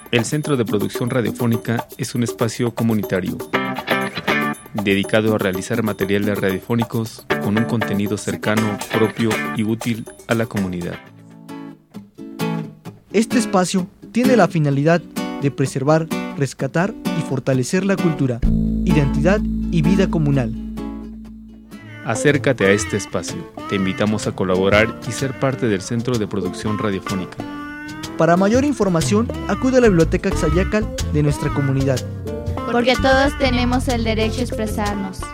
El Centro de Producción Radiofónica es un espacio comunitario dedicado a realizar materiales radiofónicos con un contenido cercano, propio y útil a la comunidad. Este espacio tiene la finalidad de preservar, rescatar y fortalecer la cultura, identidad y vida comunal. Acércate a este espacio. Te invitamos a colaborar y ser parte del Centro de Producción Radiofónica. Para mayor información, acude a la Biblioteca Xayácal de nuestra comunidad. Porque todos tenemos el derecho a expresarnos.